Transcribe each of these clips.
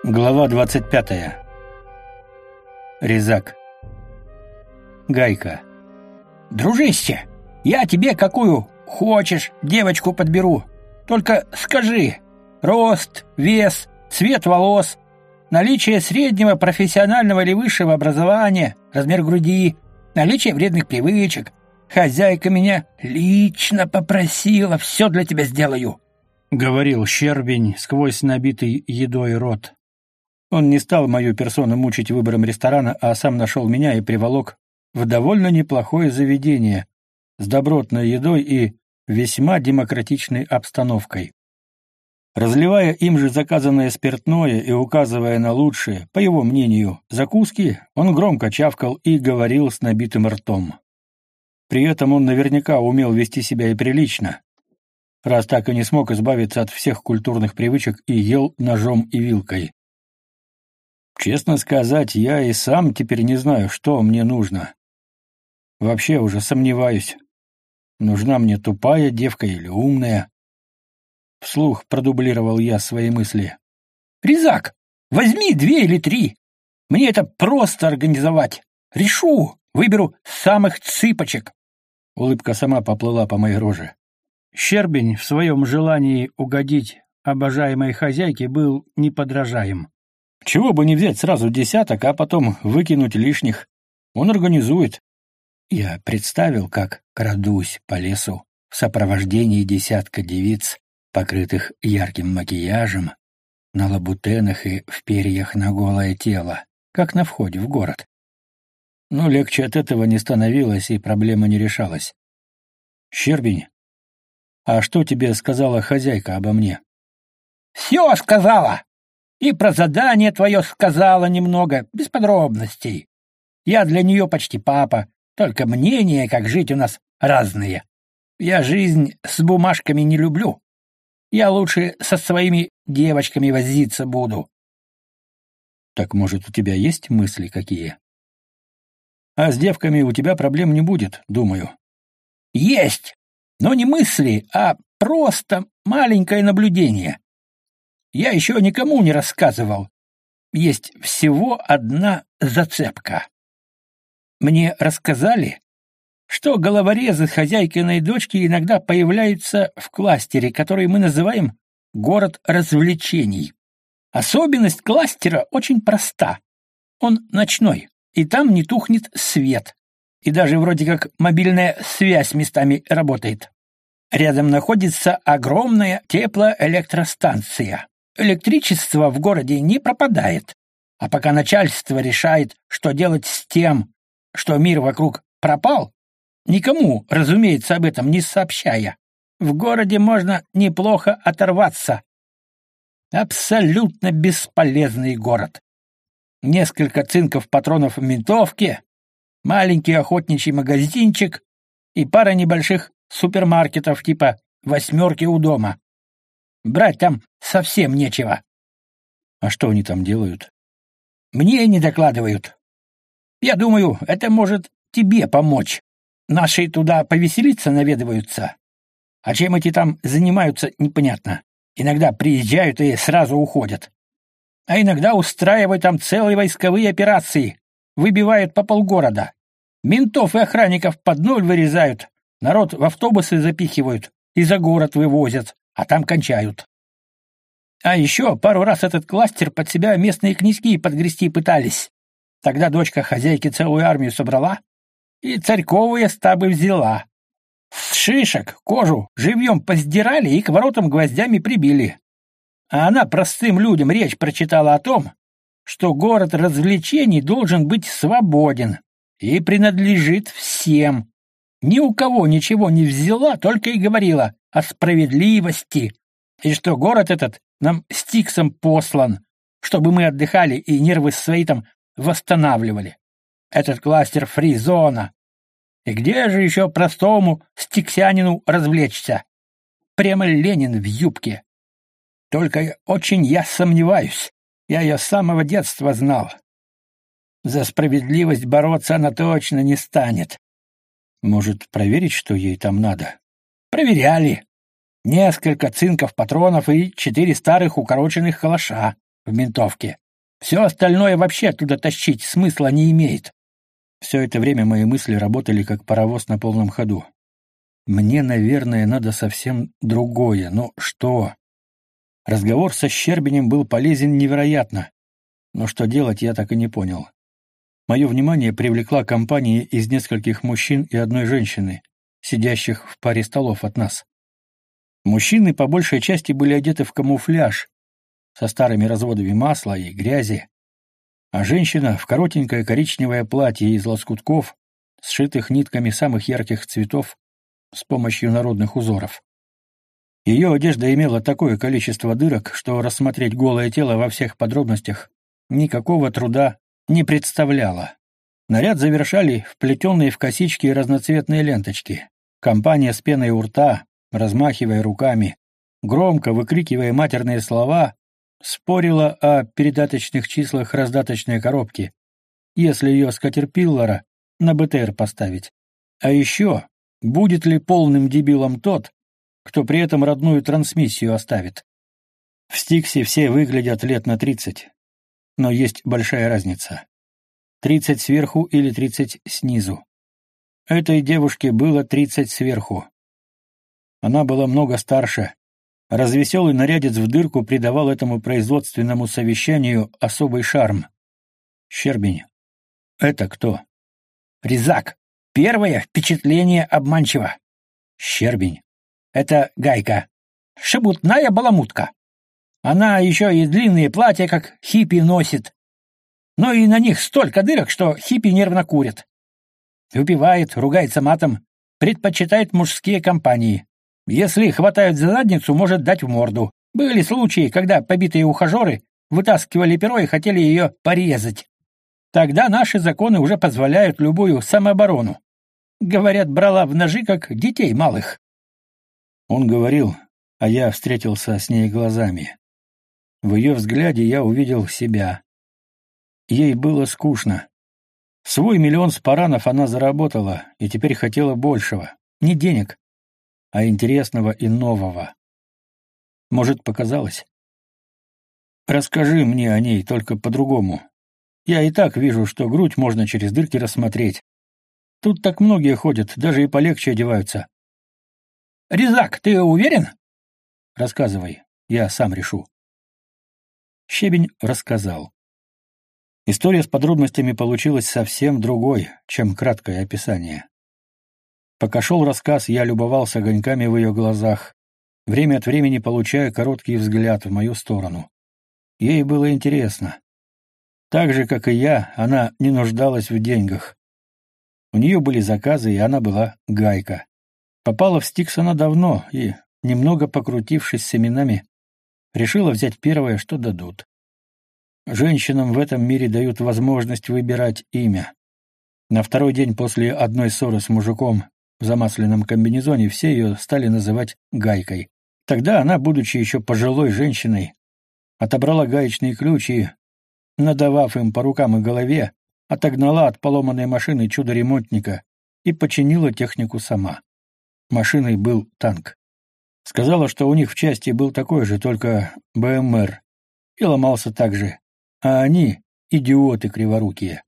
Глава 25. Резак. Гайка. «Дружище, я тебе какую хочешь девочку подберу. Только скажи: рост, вес, цвет волос, наличие среднего профессионального или высшего образования, размер груди, наличие вредных привычек. Хозяйка меня лично попросила, все для тебя сделаю», — говорил Щербень сквозь набитый едой рот. Он не стал мою персону мучить выбором ресторана, а сам нашел меня и приволок в довольно неплохое заведение с добротной едой и весьма демократичной обстановкой. Разливая им же заказанное спиртное и указывая на лучшие, по его мнению, закуски, он громко чавкал и говорил с набитым ртом. При этом он наверняка умел вести себя и прилично, раз так и не смог избавиться от всех культурных привычек и ел ножом и вилкой. Честно сказать, я и сам теперь не знаю, что мне нужно. Вообще уже сомневаюсь, нужна мне тупая девка или умная. Вслух продублировал я свои мысли. «Резак, возьми 2 или 3. Мне это просто организовать. Решу, выберу самых цыпочек». Улыбка сама поплыла по моей роже. Щербень в своем желании угодить обожаемой хозяйке был неподражаем. Чего бы не взять сразу 10, а потом выкинуть лишних. Он организует. Я представил, как крадусь по лесу в сопровождении 10 девиц, покрытых ярким макияжем, на лабутенах и в перьях на голое тело, как на входе в город. Но легче от этого не становилось, и проблема не решалась. «Щербень, а что тебе сказала хозяйка обо мне?» «Все сказала! И про задание твое сказала немного, без подробностей. Я для нее почти папа, только мнения, как жить, у нас разные. Я жизнь с бумажками не люблю. Я лучше со своими девочками возиться буду». «Так, может, у тебя есть мысли какие?» «А с девками у тебя проблем не будет, думаю». «Есть, но не мысли, а просто маленькое наблюдение. Я еще никому не рассказывал. Есть всего одна зацепка. Мне рассказали, что головорезы хозяйкиной дочки иногда появляются в кластере, который мы называем «город развлечений». Особенность кластера очень проста. Он ночной, и там не тухнет свет. И даже вроде как мобильная связь местами работает. Рядом находится огромная теплоэлектростанция. Электричество в городе не пропадает. А пока начальство решает, что делать с тем, что мир вокруг пропал, никому, разумеется, об этом не сообщая, в городе можно неплохо оторваться. Абсолютно бесполезный город. Несколько цинков патронов в винтовке, маленький охотничий магазинчик и пара небольших супермаркетов типа «Восьмерки у дома». Брать там совсем нечего. А что они там делают? Мне не докладывают. Я думаю, это может тебе помочь. Наши туда повеселиться наведываются. А чем эти там занимаются, непонятно. Иногда приезжают и сразу уходят. А иногда устраивают там целые войсковые операции. Выбивают по полгорода. Ментов и охранников под ноль вырезают. Народ в автобусы запихивают и за город вывозят, а там кончают. А еще пару раз этот кластер под себя местные князьки подгрести пытались. Тогда дочка хозяйки целую армию собрала и царьковые стабы взяла. С шишек кожу живьем поздирали и к воротам гвоздями прибили. А она простым людям речь прочитала о том, что город развлечений должен быть свободен и принадлежит всем. Ни у кого ничего не взяла, только и говорила о справедливости, и что город этот нам Стиксом послан, чтобы мы отдыхали и нервы свои там восстанавливали. Этот кластер фри-зона. И где же еще простому стиксянину развлечься? Прямо Ленин в юбке. Только очень я сомневаюсь. Я ее с самого детства знал. За справедливость бороться она точно не станет. Может, проверить, что ей там надо? Проверяли. Несколько цинков патронов и 4 старых укороченных калаша. в ментовке. Все остальное вообще туда тащить смысла не имеет. Все это время мои мысли работали как паровоз на полном ходу. Мне, наверное, надо совсем другое, но что? Разговор со Щербинем был полезен невероятно, но что делать, я так и не понял. Мое внимание привлекла компания из нескольких мужчин и одной женщины, сидящих в паре столов от нас. Мужчины по большей части были одеты в камуфляж, со старыми разводами масла и грязи, а женщина в коротенькое коричневое платье из лоскутков, сшитых нитками самых ярких цветов с помощью народных узоров. Ее одежда имела такое количество дырок, что рассмотреть голое тело во всех подробностях никакого труда не представляла. Наряд завершали вплетенные в косички разноцветные ленточки. Компания с пеной у рта, размахивая руками, громко выкрикивая матерные слова, спорила о передаточных числах раздаточной коробки, если ее с Caterpillar на БТР поставить. А еще, будет ли полным дебилом тот, кто при этом родную трансмиссию оставит. В Стиксе все выглядят лет на 30, но есть большая разница. 30 сверху или 30 снизу. Этой девушке было 30 сверху. Она была много старше. Развеселый нарядец в дырку придавал этому производственному совещанию особый шарм. Щербень. Это кто? Резак. Первое впечатление обманчиво. Щербень. Это Гайка. Шебутная баламутка. Она еще и длинные платья, как хиппи, носит. Но и на них столько дырок, что хиппи нервно курят. Выпивает, ругается матом, предпочитает мужские компании. Если хватают за задницу, может дать в морду. Были случаи, когда побитые ухажеры вытаскивали перо и хотели ее порезать. Тогда наши законы уже позволяют любую самооборону. Говорят, брала в ножи, как детей малых. Он говорил, а я встретился с ней глазами. В ее взгляде я увидел себя. Ей было скучно. Свой миллион спаранов она заработала и теперь хотела большего. Не денег, а интересного и нового. Может, показалось? Расскажи мне о ней только по-другому. Я и так вижу, что грудь можно через дырки рассмотреть. Тут так многие ходят, даже и полегче одеваются. Резак, ты уверен? Рассказывай, я сам решу. Щебень рассказал. История с подробностями получилась совсем другой, чем краткое описание. Пока шел рассказ, я любовался огоньками в ее глазах, время от времени получая короткий взгляд в мою сторону. Ей было интересно. Так же, как и я, она не нуждалась в деньгах. У нее были заказы, и она была Гайка. Попала в Стикс она давно и, немного покрутившись с именами, решила взять первое, что дадут. Женщинам в этом мире дают возможность выбирать имя. На второй день после одной ссоры с мужиком в замасленном комбинезоне все ее стали называть Гайкой. Тогда она, будучи еще пожилой женщиной, отобрала гаечный ключ и, надавав им по рукам и голове, отогнала от поломанной машины чудо-ремонтника и починила технику сама. Машиной был танк. Сказала, что у них в части был такой же, только БМР, и ломался так же, а они — идиоты криворукие.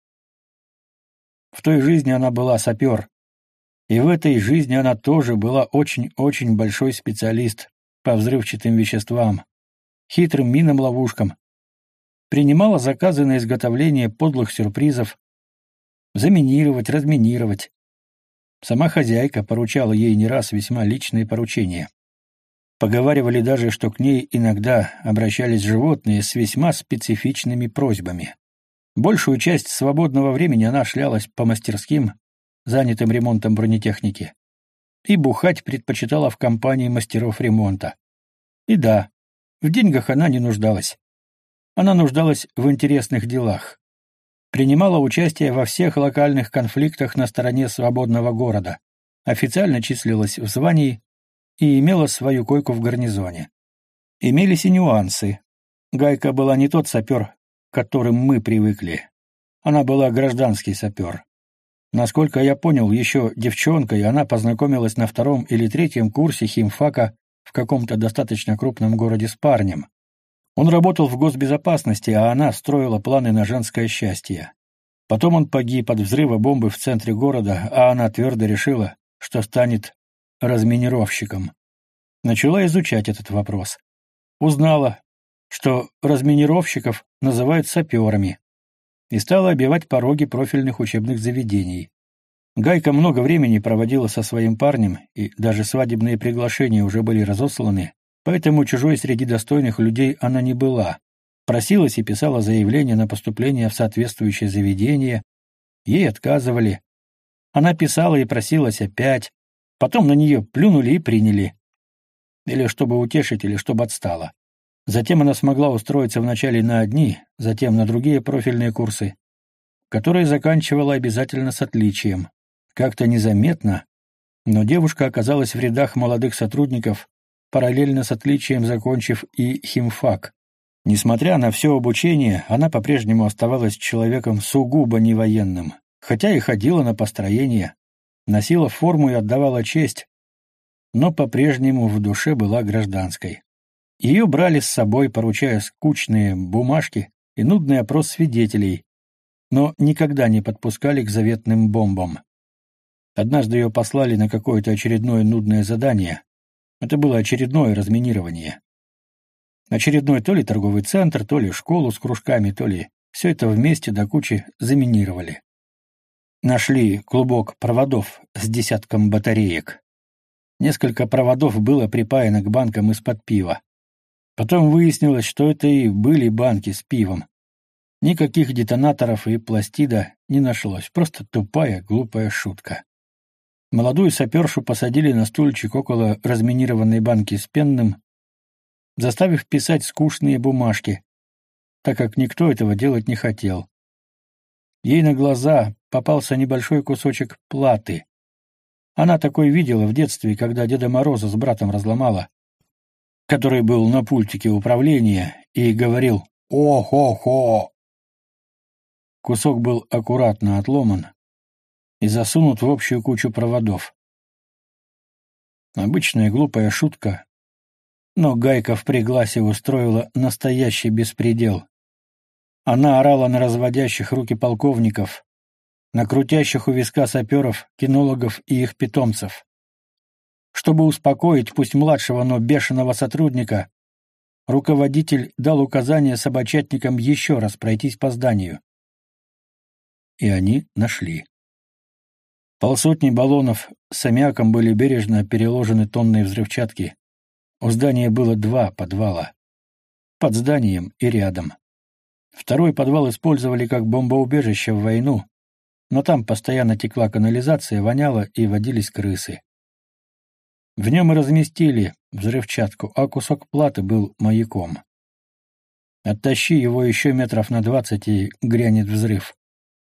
В той жизни она была сапер, и в этой жизни она тоже была очень-очень большой специалист по взрывчатым веществам, хитрым минам-ловушкам, принимала заказы на изготовление подлых сюрпризов, заминировать, разминировать. Сама хозяйка поручала ей не раз весьма личные поручения. Поговаривали даже, что к ней иногда обращались животные с весьма специфичными просьбами. Большую часть свободного времени она шлялась по мастерским, занятым ремонтом бронетехники, и бухать предпочитала в компании мастеров ремонта. И да, в деньгах она не нуждалась. Она нуждалась в интересных делах. Принимала участие во всех локальных конфликтах на стороне свободного города, официально числилась в звании и имела свою койку в гарнизоне. Имелись и нюансы. Гайка была не тот сапер, к которым мы привыкли. Она была гражданский сапер. Насколько я понял, еще девчонкой она познакомилась на 2-м или 3-м курсе химфака в каком-то достаточно крупном городе с парнем, Он работал в госбезопасности, а она строила планы на женское счастье. Потом он погиб от взрыва бомбы в центре города, а она твердо решила, что станет разминировщиком. Начала изучать этот вопрос. Узнала, что разминировщиков называют саперами, и стала обивать пороги профильных учебных заведений. Гайка много времени проводила со своим парнем, и даже свадебные приглашения уже были разосланы, поэтому чужой среди достойных людей она не была. Просилась и писала заявление на поступление в соответствующее заведение. Ей отказывали. Она писала и просилась опять. Потом на нее плюнули и приняли. Или чтобы утешить, или чтобы отстала. Затем она смогла устроиться вначале на одни, затем на другие профильные курсы, которые заканчивала обязательно с отличием. Как-то незаметно, но девушка оказалась в рядах молодых сотрудников, параллельно с отличием закончив и химфак. Несмотря на все обучение, она по-прежнему оставалась человеком сугубо невоенным, хотя и ходила на построение, носила форму и отдавала честь, но по-прежнему в душе была гражданской. Ее брали с собой, поручая скучные бумажки и нудный опрос свидетелей, но никогда не подпускали к заветным бомбам. Однажды ее послали на какое-то очередное нудное задание. Это было очередное разминирование. Очередной то ли торговый центр, то ли школу с кружками, то ли все это вместе до кучи заминировали. Нашли клубок проводов с десятком батареек. Несколько проводов было припаяно к банкам из-под пива. Потом выяснилось, что это и были банки с пивом. Никаких детонаторов и пластида не нашлось, просто тупая, глупая шутка. Молодую сапершу посадили на стульчик около разминированной банки с пенным, заставив писать скучные бумажки, так как никто этого делать не хотел. Ей на глаза попался небольшой кусочек платы. Она такой видела в детстве, когда Деда Мороза с братом разломала, который был на пультике управления, и говорил «О-хо-хо!». Кусок был аккуратно отломан и засунут в общую кучу проводов. Обычная глупая шутка, но Гайка впряглась и устроила настоящий беспредел. Она орала на разводящих руки полковников, на крутящих у виска саперов, кинологов и их питомцев. Чтобы успокоить пусть младшего, но бешеного сотрудника, руководитель дал указание собачатникам еще раз пройтись по зданию. И они нашли. Полсотни баллонов с аммиаком были бережно переложены тонной взрывчатки. У здания было 2 подвала. Под зданием и рядом. Второй подвал использовали как бомбоубежище в войну, но там постоянно текла канализация, воняло и водились крысы. В нем и разместили взрывчатку, а кусок платы был маяком. Оттащи его еще метров на 20 и грянет взрыв.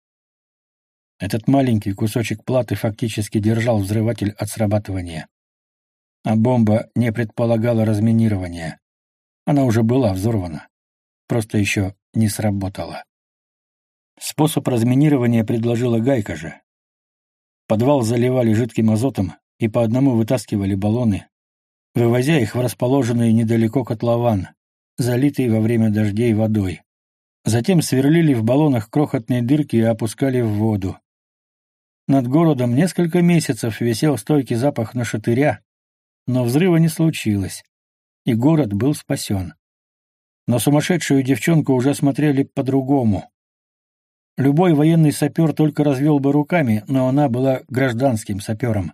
Этот маленький кусочек платы фактически держал взрыватель от срабатывания. А бомба не предполагала разминирования. Она уже была взорвана. Просто еще не сработала. Способ разминирования предложила Гайка же. Подвал заливали жидким азотом и по одному вытаскивали баллоны, вывозя их в расположенный недалеко котлован, залитый во время дождей водой. Затем сверлили в баллонах крохотные дырки и опускали в воду. Над городом несколько месяцев висел стойкий запах нашатыря, но взрыва не случилось, и город был спасен. На сумасшедшую девчонку уже смотрели по-другому. Любой военный сапер только развел бы руками, но она была гражданским сапером.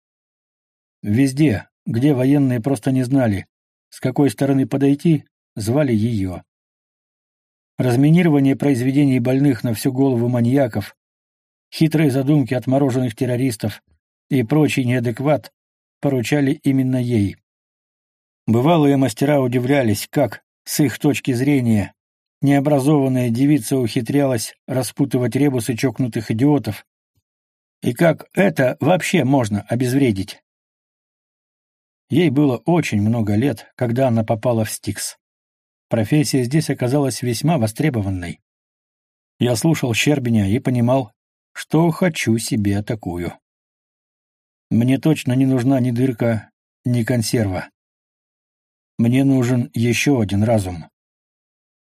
Везде, где военные просто не знали, с какой стороны подойти, звали ее. Разминирование произведений больных на всю голову маньяков, хитрые задумки отмороженных террористов и прочий неадекват поручали именно ей. Бывалые мастера удивлялись, как, с их точки зрения, необразованная девица ухитрялась распутывать ребусы чокнутых идиотов, и как это вообще можно обезвредить. Ей было очень много лет, когда она попала в Стикс. Профессия здесь оказалась весьма востребованной. Я слушал Щербиня и понимал, что хочу себе такую. Мне точно не нужна ни дырка, ни консерва. Мне нужен еще один разум.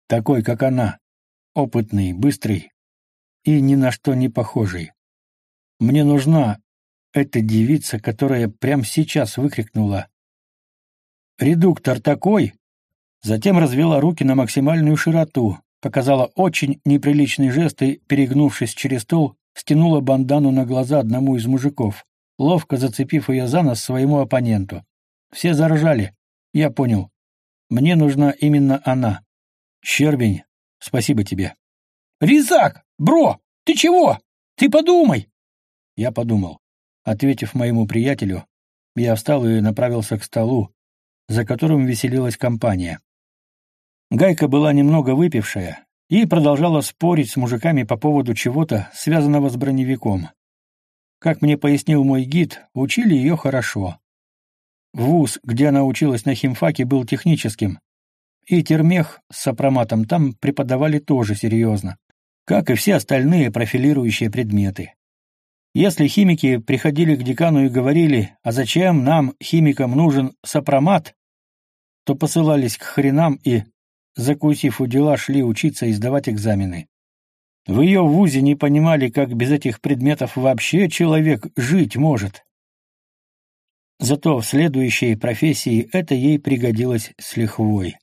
такой, как она, опытный, быстрый и ни на что не похожий. Мне нужна эта девица, которая прямо сейчас выкрикнула «Редуктор такой!», затем развела руки на максимальную широту, показала очень неприличный жест и, перегнувшись через стол, стянула бандану на глаза одному из мужиков, ловко зацепив ее за нос своему оппоненту. Все заржали. Я понял. Мне нужна именно она. Щербень, спасибо тебе. «Резак! Бро! Ты чего? Ты подумай!» Я подумал. Ответив моему приятелю, я встал и направился к столу, за которым веселилась компания. Гайка была немного выпившая и продолжала спорить с мужиками по поводу чего-то, связанного с броневиком. Как мне пояснил мой гид, учили ее хорошо. Вуз, где она училась на химфаке, был техническим, и термех с сопроматом там преподавали тоже серьезно, как и все остальные профилирующие предметы. Если химики приходили к декану и говорили, а зачем нам, химикам, нужен сопромат, то посылались к хренам и, закусив у дела, шли учиться и сдавать экзамены. В ее вузе не понимали, как без этих предметов вообще человек жить может. Зато в следующей профессии это ей пригодилось с лихвой.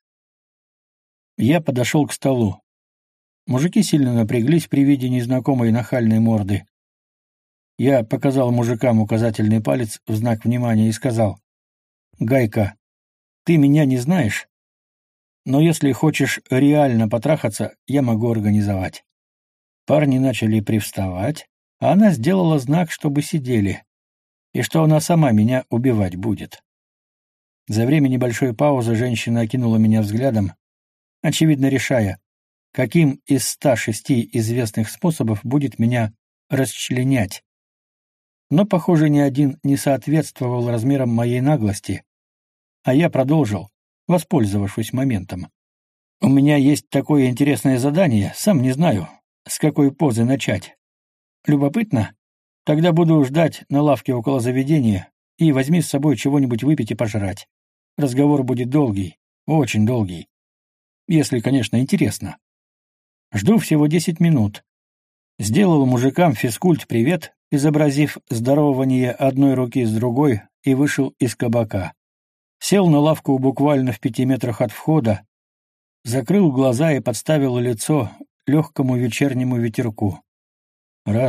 Я подошел к столу. Мужики сильно напряглись при виде незнакомой нахальной морды. Я показал мужикам указательный палец в знак внимания и сказал: «Гайка, ты меня не знаешь, но если хочешь реально потрахаться, я могу организовать». Парни начали привставать, а она сделала знак, чтобы сидели, и что она сама меня убивать будет. За время небольшой паузы женщина окинула меня взглядом, очевидно решая, каким из 106 известных способов будет меня расчленять. Но, похоже, ни один не соответствовал размерам моей наглости, а я продолжил, воспользовавшись моментом. «У меня есть такое интересное задание, сам не знаю, с какой позы начать. Любопытно? Тогда буду ждать на лавке около заведения и возьми с собой чего-нибудь выпить и пожрать. Разговор будет долгий, очень долгий. Если, конечно, интересно. Жду всего 10 минут». Сделал мужикам физкульт-привет, изобразив здорование одной руки с другой, и вышел из кабака. Сел на лавку буквально в 5 метрах от входа, закрыл глаза и подставил лицо легкому вечернему ветерку. 1,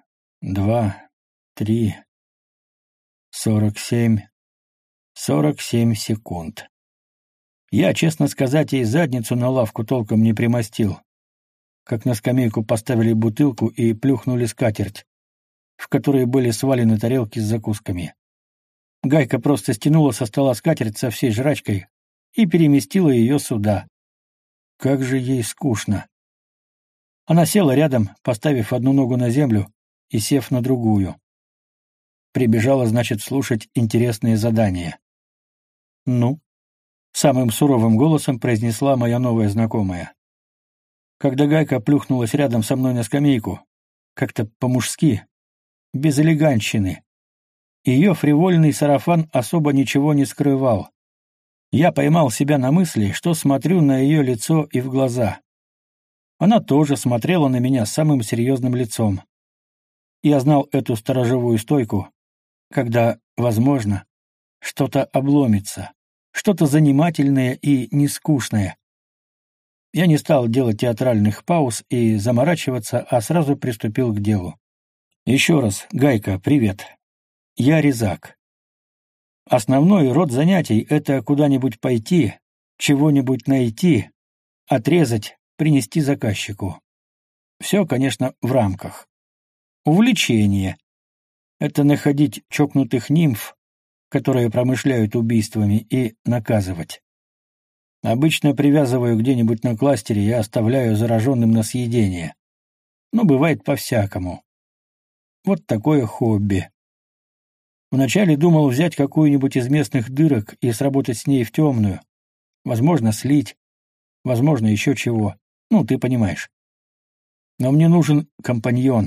2, 3, 47 секунд. Я, честно сказать, ей задницу на лавку толком не примостил, как на скамейку поставили бутылку и плюхнули скатерть, в которой были свалены тарелки с закусками. Гайка просто стянула со стола скатерть со всей жрачкой и переместила ее сюда. Как же ей скучно. Она села рядом, поставив одну ногу на землю и сев на другую. Прибежала, значит, слушать интересные задания. «Ну?» — самым суровым голосом произнесла моя новая знакомая. Когда Гайка плюхнулась рядом со мной на скамейку, как-то по-мужски, без элегантщины, ее фривольный сарафан особо ничего не скрывал. Я поймал себя на мысли, что смотрю на ее лицо и в глаза. Она тоже смотрела на меня самым серьезным лицом. Я знал эту сторожевую стойку, когда, возможно, что-то обломится, что-то занимательное и нескучное. Я не стал делать театральных пауз и заморачиваться, а сразу приступил к делу. Еще раз, Гайка, привет. Я резак. Основной род занятий — это куда-нибудь пойти, чего-нибудь найти, отрезать, принести заказчику. Все, конечно, в рамках. Увлечение — это находить чокнутых нимф, которые промышляют убийствами, и наказывать. Обычно привязываю где-нибудь на кластере и оставляю зараженным на съедение. Но бывает по-всякому. Вот такое хобби. Вначале думал взять какую-нибудь из местных дырок и сработать с ней в темную. Возможно, слить. Возможно, еще чего. Ну, ты понимаешь. Но мне нужен компаньон.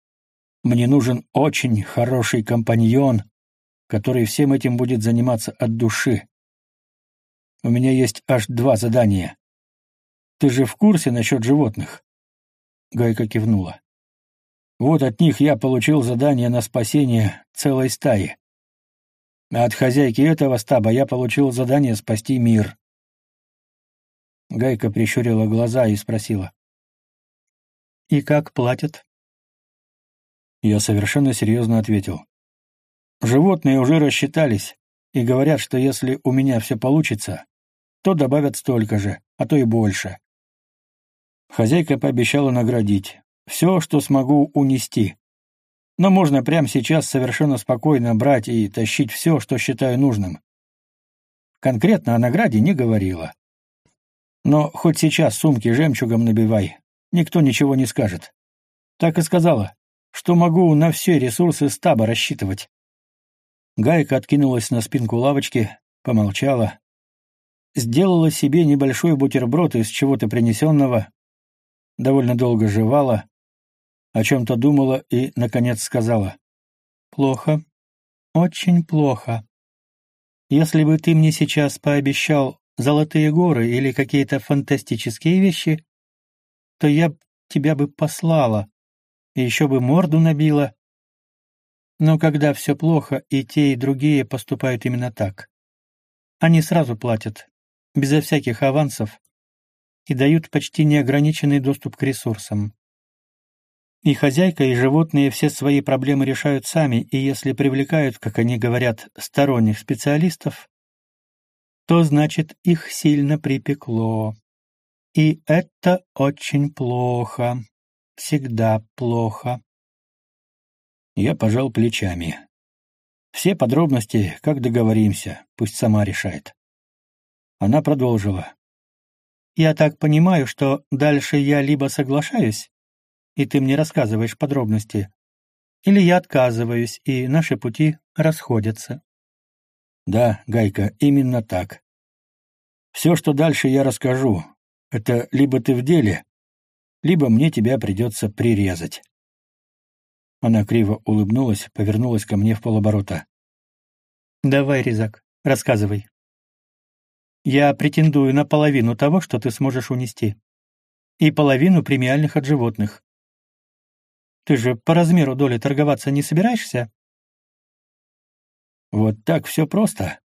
Мне нужен очень хороший компаньон, который всем этим будет заниматься от души. У меня есть аж 2 задания. Ты же в курсе насчет животных?» Гайка кивнула. «Вот от них я получил задание на спасение целой стаи. А от хозяйки этого стаба я получил задание спасти мир». Гайка прищурила глаза и спросила. «И как платят?» Я совершенно серьезно ответил. «Животные уже рассчитались и говорят, что если у меня все получится, то добавят столько же, а то и больше. Хозяйка пообещала наградить. Все, что смогу унести. Но можно прямо сейчас совершенно спокойно брать и тащить все, что считаю нужным. Конкретно о награде не говорила. Но хоть сейчас сумки жемчугом набивай, никто ничего не скажет. Так и сказала, что могу на все ресурсы стаба рассчитывать». Гайка откинулась на спинку лавочки, помолчала, сделала себе небольшой бутерброд из чего-то принесенного, довольно долго жевала, о чем-то думала и, наконец, сказала. «Плохо, очень плохо. Если бы ты мне сейчас пообещал золотые горы или какие-то фантастические вещи, то я тебя бы послала, и еще бы морду набила. Но когда все плохо, и те, и другие поступают именно так. Они сразу платят, безо всяких авансов, и дают почти неограниченный доступ к ресурсам. И хозяйка, и животные все свои проблемы решают сами, и если привлекают, как они говорят, сторонних специалистов, то значит их сильно припекло. И это очень плохо. Всегда плохо». Я пожал плечами. Все подробности, как договоримся, пусть сама решает. Она продолжила. «Я так понимаю, что дальше я либо соглашаюсь, и ты мне рассказываешь подробности, или я отказываюсь, и наши пути расходятся». «Да, Гайка, именно так. Все, что дальше я расскажу, это либо ты в деле, либо мне тебя придется прирезать». Она криво улыбнулась, повернулась ко мне вполоборота. «Давай, Резак, рассказывай. Я претендую на половину того, что ты сможешь унести, и половину премиальных от животных. Ты же по размеру доли торговаться не собираешься?» Вот так все просто.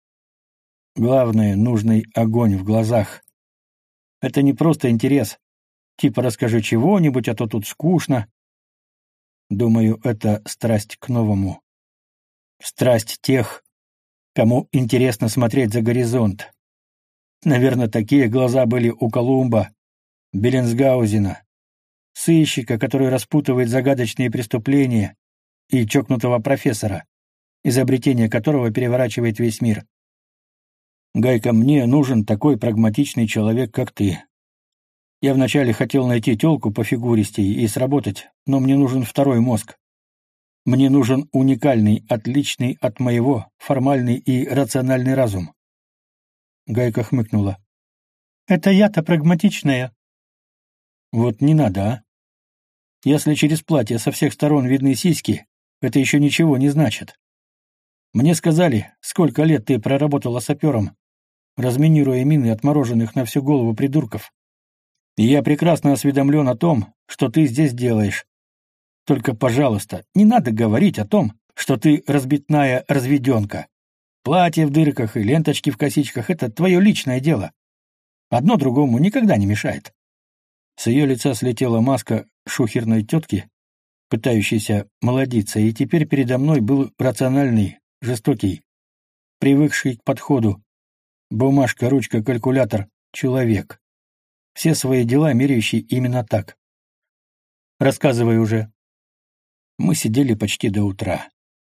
Главное, нужный огонь в глазах. Это не просто интерес. Типа расскажи чего-нибудь, а то тут скучно. Думаю, это страсть к новому. Страсть тех, кому интересно смотреть за горизонт. Наверное, такие глаза были у Колумба, Беллинсгаузена, сыщика, который распутывает загадочные преступления, и чокнутого профессора, изобретение которого переворачивает весь мир. Гайка, мне нужен такой прагматичный человек, как ты. Я вначале хотел найти тёлку по фигуристей и сработать, но мне нужен второй мозг. Мне нужен уникальный, отличный от моего, формальный и рациональный разум. Гайка хмыкнула. «Это я-то прагматичная». «Вот не надо, а? Если через платье со всех сторон видны сиськи, это еще ничего не значит. Мне сказали, сколько лет ты проработала сапером, разминируя мины отмороженных на всю голову придурков. И я прекрасно осведомлен о том, что ты здесь делаешь. Только, пожалуйста, не надо говорить о том, что ты разбитная разведенка. Платье в дырках и ленточки в косичках — это твое личное дело. Одно другому никогда не мешает». С ее лица слетела маска шухерной тетки, пытающейся молодиться, и теперь передо мной был рациональный, жестокий, привыкший к подходу, бумажка, ручка, калькулятор, человек. Все свои дела меряющий именно так. «Рассказывай уже». Мы сидели почти до утра.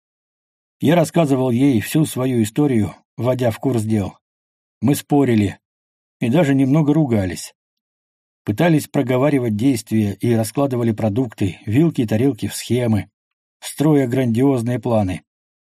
Я рассказывал ей всю свою историю, вводя в курс дел. Мы спорили и даже немного ругались. Пытались проговаривать действия и раскладывали продукты, вилки и тарелки в схемы, строя грандиозные планы.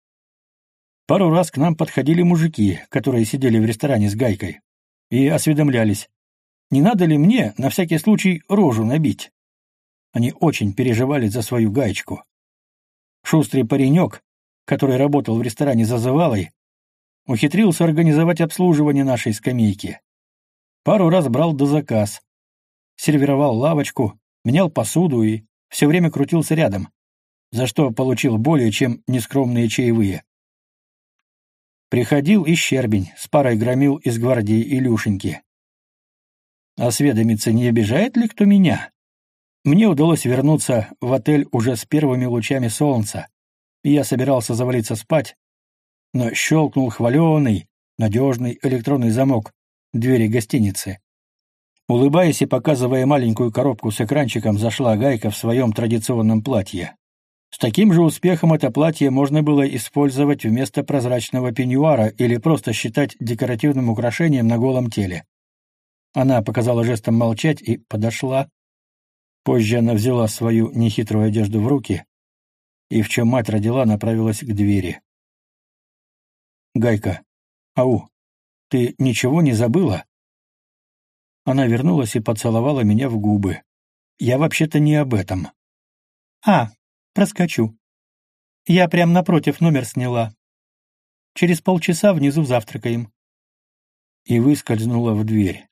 Пару раз к нам подходили мужики, которые сидели в ресторане с Гайкой, и осведомлялись, не надо ли мне, на всякий случай, рожу набить. Они очень переживали за свою Гаечку. Шустрый паренек, который работал в ресторане зазывалой, ухитрился организовать обслуживание нашей скамейки. Пару раз брал до заказ, сервировал лавочку, менял посуду и все время крутился рядом, за что получил более чем нескромные чаевые. Приходил и Щербень с парой громил из гвардии Илюшеньки. Осведомиться, не обижает ли кто меня? Мне удалось вернуться в отель уже с первыми лучами солнца, и я собирался завалиться спать, но щелкнул хваленый, надежный электронный замок двери гостиницы. Улыбаясь и показывая маленькую коробку с экранчиком, зашла Гайка в своем традиционном платье. С таким же успехом это платье можно было использовать вместо прозрачного пеньюара или просто считать декоративным украшением на голом теле. Она показала жестом молчать и подошла. Позже она взяла свою нехитрую одежду в руки и, в чем мать родила, направилась к двери. «Гайка, ау, ты ничего не забыла?» Она вернулась и поцеловала меня в губы. «Я вообще-то не об этом». Проскочу. Я прям напротив номер сняла. Через полчаса внизу завтракаем». И выскользнула в дверь.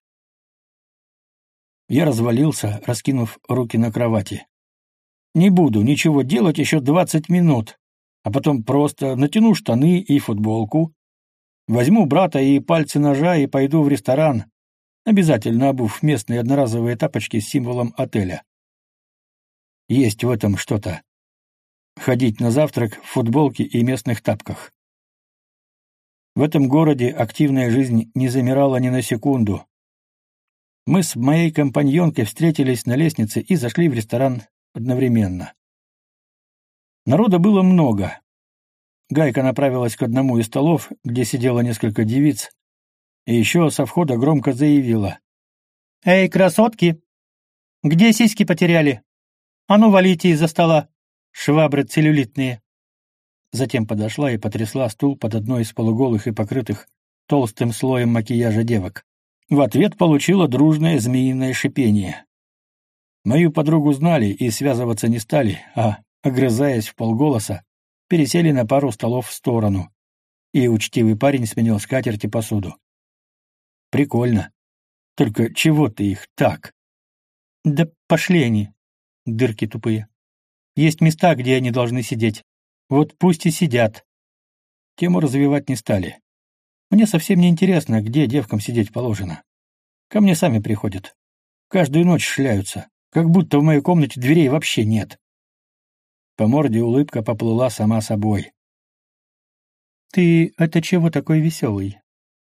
Я развалился, раскинув руки на кровати. Не буду ничего делать еще 20 минут, а потом просто натяну штаны и футболку, возьму брата и пальцы ножа и пойду в ресторан, обязательно обув местные одноразовые тапочки с символом отеля. Есть в этом что-то. Ходить на завтрак в футболке и местных тапках. В этом городе активная жизнь не замирала ни на секунду. Мы с моей компаньонкой встретились на лестнице и зашли в ресторан одновременно. Народа было много. Гайка направилась к одному из столов, где сидело несколько девиц, и еще со входа громко заявила: «Эй, красотки! Где сиськи потеряли? А ну, валите из-за стола! Швабры целлюлитные!» Затем подошла и потрясла стул под одной из полуголых и покрытых толстым слоем макияжа девок. В ответ получила дружное змеиное шипение. Мою подругу знали и связываться не стали, а, огрызаясь вполголоса, пересели на пару столов в сторону, и учтивый парень сменил скатерть и посуду. Прикольно. Только чего ты их так? Да пошли они, дырки тупые. Есть места, где они должны сидеть. Вот пусть и сидят. Тему развивать не стали. Мне совсем не интересно, где девкам сидеть положено. Ко мне сами приходят. Каждую ночь шляются, как будто в моей комнате дверей вообще нет. По морде улыбка поплыла сама собой. «Ты это чего такой веселый?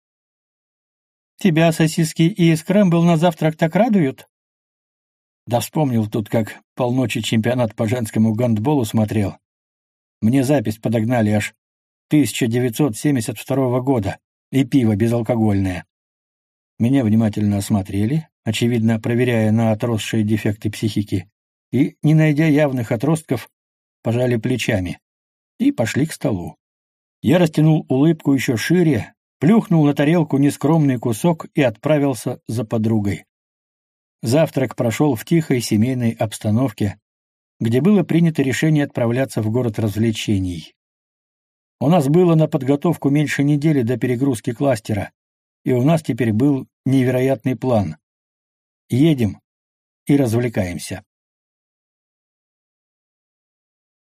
Тебя сосиски и скрэмбл на завтрак так радуют?» Да вспомнил тут, как полночи чемпионат по женскому гандболу смотрел. Мне запись подогнали аж 1972 года, и пиво безалкогольное. Меня внимательно осмотрели, очевидно, проверяя на отросшие дефекты психики, и, не найдя явных отростков, пожали плечами и пошли к столу. Я растянул улыбку еще шире, плюхнул на тарелку нескромный кусок и отправился за подругой. Завтрак прошел в тихой семейной обстановке, где было принято решение отправляться в город развлечений. У нас было на подготовку меньше недели до перегрузки кластера, и у нас теперь был невероятный план. Едем и развлекаемся.